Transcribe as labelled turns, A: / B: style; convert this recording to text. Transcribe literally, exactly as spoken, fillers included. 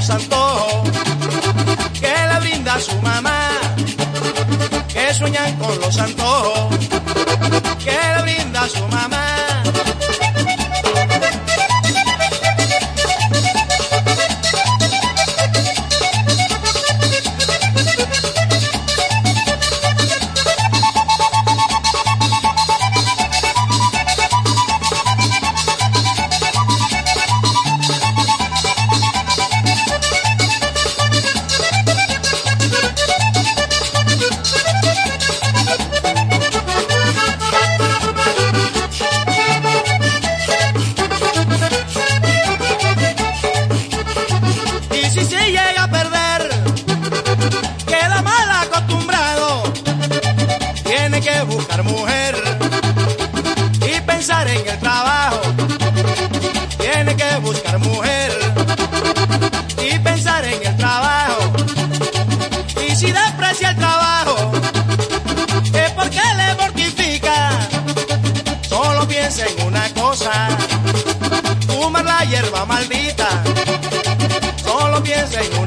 A: los antojos que le brinda su mamá, que sueñan con los antojos que le brinda su mamá. Si se llega a perder, queda mal acostumbrado. Tiene que buscar mujer y pensar en el trabajo. Tiene que buscar mujer y pensar en el trabajo. Y si desprecia el trabajo, es porque le mortifica. Solo piensa en una cosa: fumar la hierba maldita. Solo piensa en